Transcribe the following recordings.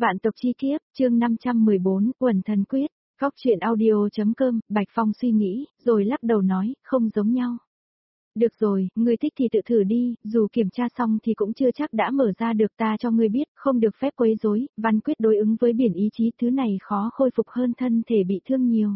Vạn tộc chi kiếp, chương 514, Uẩn thần quyết, góc chuyện audio.com, Bạch Phong suy nghĩ, rồi lắc đầu nói, không giống nhau. Được rồi, ngươi thích thì tự thử đi, dù kiểm tra xong thì cũng chưa chắc đã mở ra được, ta cho ngươi biết, không được phép quấy rối, văn quyết đối ứng với biển ý chí, thứ này khó khôi phục hơn thân thể bị thương nhiều.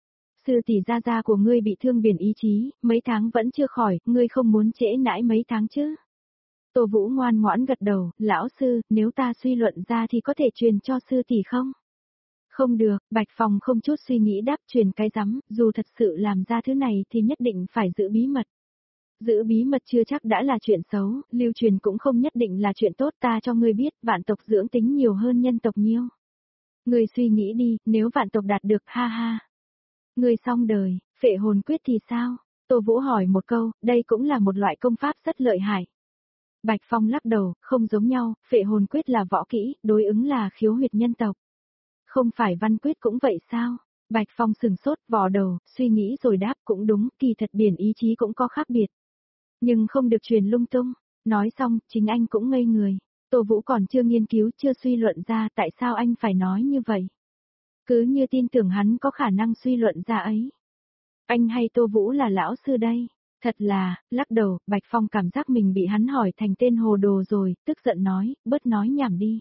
Sư tỷ gia của ngươi bị thương biển ý chí, mấy tháng vẫn chưa khỏi, ngươi không muốn trễ nãi mấy tháng chứ? Tô Vũ ngoan ngoãn gật đầu, lão sư, nếu ta suy luận ra thì có thể truyền cho sư tỷ không? Không được, Bạch Phong không chút suy nghĩ đáp, truyền cái rắm, dù thật sự làm ra thứ này thì nhất định phải giữ bí mật. Giữ bí mật chưa chắc đã là chuyện xấu, lưu truyền cũng không nhất định là chuyện tốt, ta cho ngươi biết, vạn tộc dưỡng tính nhiều hơn nhân tộc nhiều. Ngươi suy nghĩ đi, nếu vạn tộc đạt được, ha ha. Ngươi xong đời, phệ hồn quyết thì sao? Tô Vũ hỏi một câu, đây cũng là một loại công pháp rất lợi hại. Bạch Phong lắc đầu, không giống nhau, phệ hồn quyết là võ kỹ, đối ứng là khiếu huyệt nhân tộc. Không phải văn quyết cũng vậy sao? Bạch Phong sừng sốt, vò đầu, suy nghĩ rồi đáp, cũng đúng, kỳ thật biển ý chí cũng có khác biệt. Nhưng không được truyền lung tung. Nói xong, chính anh cũng ngây người. Tô Vũ còn chưa nghiên cứu, chưa suy luận ra tại sao anh phải nói như vậy. Cứ như tin tưởng hắn có khả năng suy luận ra ấy. Anh hay Tô Vũ là lão sư đây? Thật là, lắc đầu, Bạch Phong cảm giác mình bị hắn hỏi thành tên hồ đồ rồi, tức giận nói, bớt nói nhảm đi.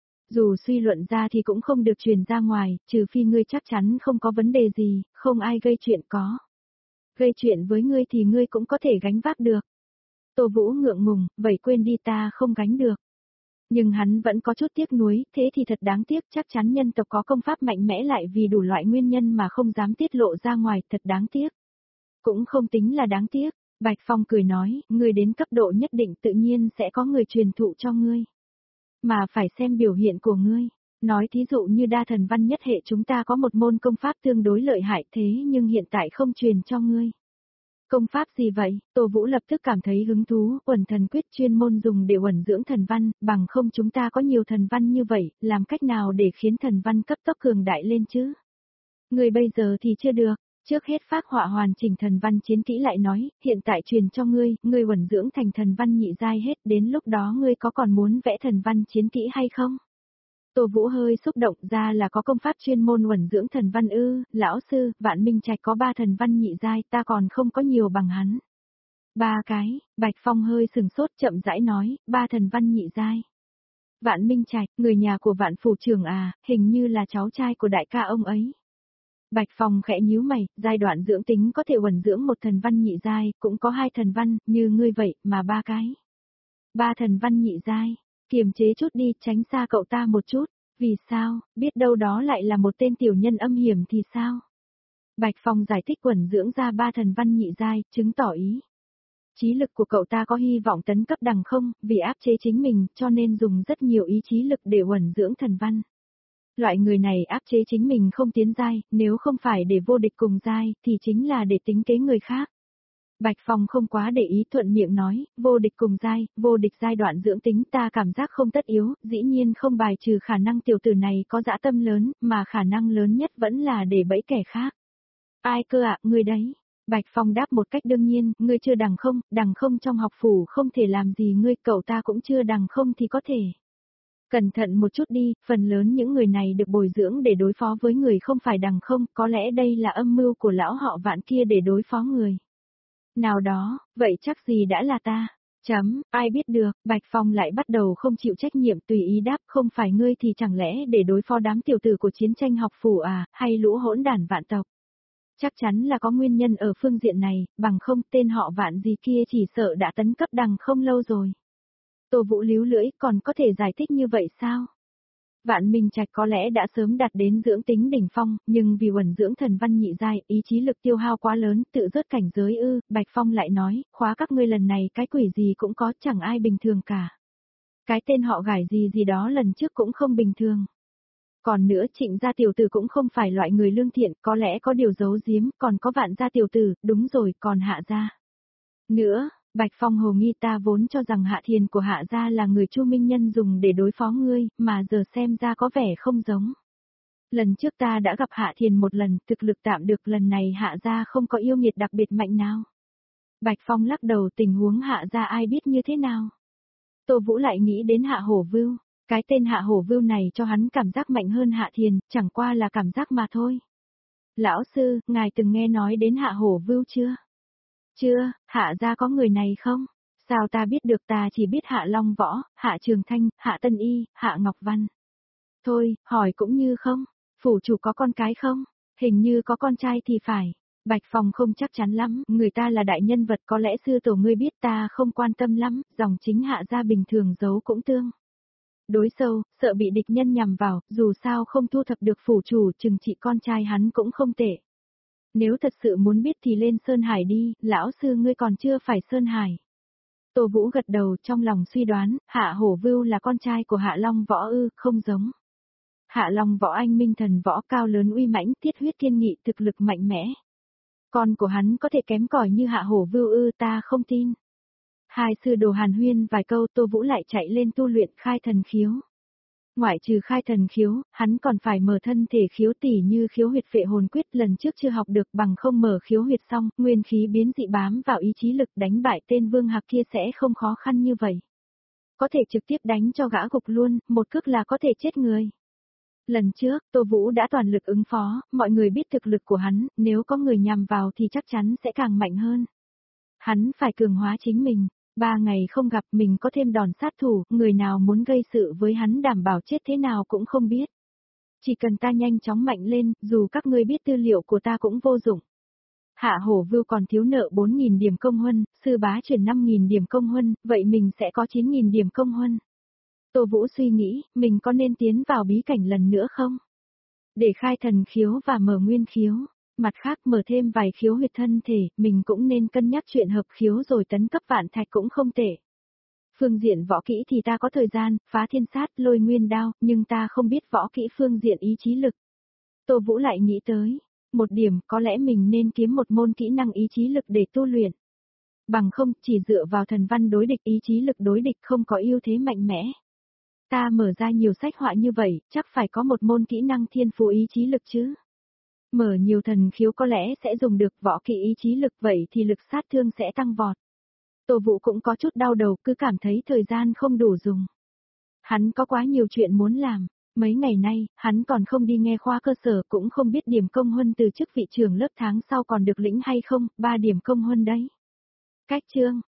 Dù suy luận ra thì cũng không được truyền ra ngoài, trừ phi ngươi chắc chắn không có vấn đề gì, không ai gây chuyện có. Gây chuyện với ngươi thì ngươi cũng có thể gánh vác được. Tô Vũ ngượng ngùng, vậy quên đi, ta không gánh được. Nhưng hắn vẫn có chút tiếc nuối, thế thì thật đáng tiếc, chắc chắn nhân tộc có công pháp mạnh mẽ lại vì đủ loại nguyên nhân mà không dám tiết lộ ra ngoài, thật đáng tiếc. Cũng không tính là đáng tiếc, Bạch Phong cười nói, ngươi đến cấp độ nhất định tự nhiên sẽ có người truyền thụ cho ngươi. Mà phải xem biểu hiện của ngươi. Nói thí dụ như đa thần văn nhất hệ chúng ta có một môn công pháp tương đối lợi hại thế nhưng hiện tại không truyền cho ngươi. Công pháp gì vậy? Tô Vũ lập tức cảm thấy hứng thú, uẩn thần quyết chuyên môn dùng để uẩn dưỡng thần văn, bằng không chúng ta có nhiều thần văn như vậy, làm cách nào để khiến thần văn cấp tốc cường đại lên chứ? Người bây giờ thì chưa được, trước hết phác họa hoàn chỉnh thần văn chiến kỹ lại nói, hiện tại truyền cho ngươi uẩn dưỡng thành thần văn nhị giai hết, đến lúc đó ngươi có còn muốn vẽ thần văn chiến kỹ hay không? Tô Vũ hơi xúc động, ra là có công pháp chuyên môn uẩn dưỡng thần văn ư, lão sư, Vạn Minh Trạch có 3 thần văn nhị giai, ta còn không có nhiều bằng hắn. 3 cái, Bạch Phong hơi sừng sốt chậm rãi nói, 3 thần văn nhị giai. Vạn Minh Trạch, người nhà của Vạn phủ trưởng à, hình như là cháu trai của đại ca ông ấy. Bạch Phong khẽ nhíu mày, giai đoạn dưỡng tính có thể uẩn dưỡng một thần văn nhị giai, cũng có 2 thần văn, như ngươi vậy, mà 3 cái. 3 thần văn nhị giai, kiềm chế chút đi, tránh xa cậu ta một chút. Vì sao, biết đâu đó lại là một tên tiểu nhân âm hiểm thì sao? Bạch Phong giải thích uẩn dưỡng ra 3 thần văn nhị giai, chứng tỏ ý. Trí lực của cậu ta có hy vọng tấn cấp đằng không, vì áp chế chính mình, cho nên dùng rất nhiều ý chí lực để uẩn dưỡng thần văn. Loại người này áp chế chính mình không tiến giai, nếu không phải để vô địch cùng giai, thì chính là để tính kế người khác. Bạch Phong không quá để ý, thuận miệng nói, vô địch cùng giai, vô địch giai đoạn dưỡng tính ta cảm giác không tất yếu, dĩ nhiên không bài trừ khả năng tiểu tử này có dã tâm lớn, mà khả năng lớn nhất vẫn là để bẫy kẻ khác. Ai cơ ạ, ngươi đấy? Bạch Phong đáp một cách đương nhiên, ngươi chưa đằng không trong học phủ không thể làm gì ngươi, cậu ta cũng chưa đằng không thì có thể. Cẩn thận một chút đi, phần lớn những người này được bồi dưỡng để đối phó với người không phải đằng không, có lẽ đây là âm mưu của lão họ Vạn kia để đối phó người nào đó, vậy chắc gì đã là ta. Ai biết được, Bạch Phong lại bắt đầu không chịu trách nhiệm, tùy ý đáp, không phải ngươi thì chẳng lẽ để đối phó đám tiểu tử của chiến tranh học phủ à, hay lũ hỗn đản Vạn tộc. Chắc chắn là có nguyên nhân ở phương diện này, bằng không tên họ Vạn gì kia chỉ sợ đã tấn cấp đằng không lâu rồi. Tô Vũ líu lưỡi, còn có thể giải thích như vậy sao? Vạn Minh Trạch có lẽ đã sớm đạt đến dưỡng tính đỉnh phong, nhưng vì uẩn dưỡng thần văn nhị giai, ý chí lực tiêu hao quá lớn, tự rớt cảnh giới ư, Bạch Phong lại nói, khóa các ngươi lần này cái quỷ gì cũng có, chẳng ai bình thường cả. Cái tên họ Gải gì đó lần trước cũng không bình thường. Còn nữa Trịnh gia tiểu tử cũng không phải loại người lương thiện, có lẽ có điều giấu giếm, còn có Vạn gia tiểu tử, đúng rồi, còn Hạ gia. Nữa, Bạch Phong hồ nghi, ta vốn cho rằng Hạ Thiền của Hạ gia là người Chu Minh Nhân dùng để đối phó ngươi, mà giờ xem ra có vẻ không giống. Lần trước ta đã gặp Hạ Thiền một lần, thực lực tạm được, lần này Hạ gia không có yêu nghiệt đặc biệt mạnh nào. Bạch Phong lắc đầu, tình huống Hạ gia ai biết như thế nào. Tô Vũ lại nghĩ đến Hạ Hổ Vưu. Cái tên Hạ Hổ Vưu này cho hắn cảm giác mạnh hơn Hạ Thiền, chẳng qua là cảm giác mà thôi. Lão sư, ngài từng nghe nói đến Hạ Hổ Vưu chưa? Chưa, Hạ gia có người này không? Sao ta biết được, ta chỉ biết Hạ Long Võ, Hạ Trường Thanh, Hạ Tân Y, Hạ Ngọc Văn. Thôi, hỏi cũng như không. Phủ chủ có con cái không? Hình như có con trai thì phải. Bạch Phong không chắc chắn lắm, người ta là đại nhân vật, có lẽ sư tổ ngươi biết, ta không quan tâm lắm, dòng chính Hạ gia bình thường giấu cũng tương đối sâu, sợ bị địch nhân nhằm vào, dù sao không thu thập được phủ chủ, chừng trị con trai hắn cũng không tệ. Nếu thật sự muốn biết thì lên Sơn Hải đi, lão sư ngươi còn chưa phải Sơn Hải. Tô Vũ gật đầu, trong lòng suy đoán, Hạ Hổ Vưu là con trai của Hạ Long Võ ư, không giống. Hạ Long Võ anh minh thần võ, cao lớn uy mãnh, tiết huyết kiên nghị, thực lực mạnh mẽ. Con của hắn có thể kém cỏi như Hạ Hổ Vưu ư, ta không tin. Hai sư đồ hàn huyên vài câu, Tô Vũ lại chạy lên tu luyện khai thần khiếu. Ngoại trừ khai thần khiếu, hắn còn phải mở thân thể khiếu, tỉ như khiếu huyệt phệ hồn quyết, lần trước chưa học được, bằng không mở khiếu huyệt xong, nguyên khí biến dị bám vào ý chí lực, đánh bại tên Vương Hạc kia sẽ không khó khăn như vậy. Có thể trực tiếp đánh cho gã gục luôn, một cước là có thể chết người. Lần trước, Tô Vũ đã toàn lực ứng phó, mọi người biết thực lực của hắn, nếu có người nhằm vào thì chắc chắn sẽ càng mạnh hơn. Hắn phải cường hóa chính mình. 3 ngày không gặp, mình có thêm đòn sát thủ, người nào muốn gây sự với hắn đảm bảo chết thế nào cũng không biết. Chỉ cần ta nhanh chóng mạnh lên, dù các ngươi biết tư liệu của ta cũng vô dụng. Hạ Hổ Vưu còn thiếu nợ 4.000 điểm công huân, sư bá chuyển 5.000 điểm công huân, vậy mình sẽ có 9.000 điểm công huân. Tô Vũ suy nghĩ, mình có nên tiến vào bí cảnh lần nữa không? Để khai thần khiếu và mở nguyên khiếu. Mặt khác, mở thêm vài khiếu huyệt thân thể, mình cũng nên cân nhắc chuyện hợp khiếu rồi tấn cấp vạn thạch cũng không tệ. Phương diện võ kỹ thì ta có thời gian, phá thiên sát, lôi nguyên đao, nhưng ta không biết võ kỹ phương diện ý chí lực. Tô Vũ lại nghĩ tới, một điểm, có lẽ mình nên kiếm một môn kỹ năng ý chí lực để tu luyện. Bằng không, chỉ dựa vào thần văn đối địch, ý chí lực đối địch không có ưu thế mạnh mẽ. Ta mở ra nhiều sách họa như vậy, chắc phải có một môn kỹ năng thiên phú ý chí lực chứ. Mở nhiều thần khiếu có lẽ sẽ dùng được võ kỹ ý chí lực, vậy thì lực sát thương sẽ tăng vọt. Tô Vũ cũng có chút đau đầu, cứ cảm thấy thời gian không đủ dùng. Hắn có quá nhiều chuyện muốn làm. Mấy ngày nay, hắn còn không đi nghe khóa cơ sở, cũng không biết điểm công huân từ chức vị trưởng lớp tháng sau còn được lĩnh hay không, 3 điểm công huân đấy. Cách chương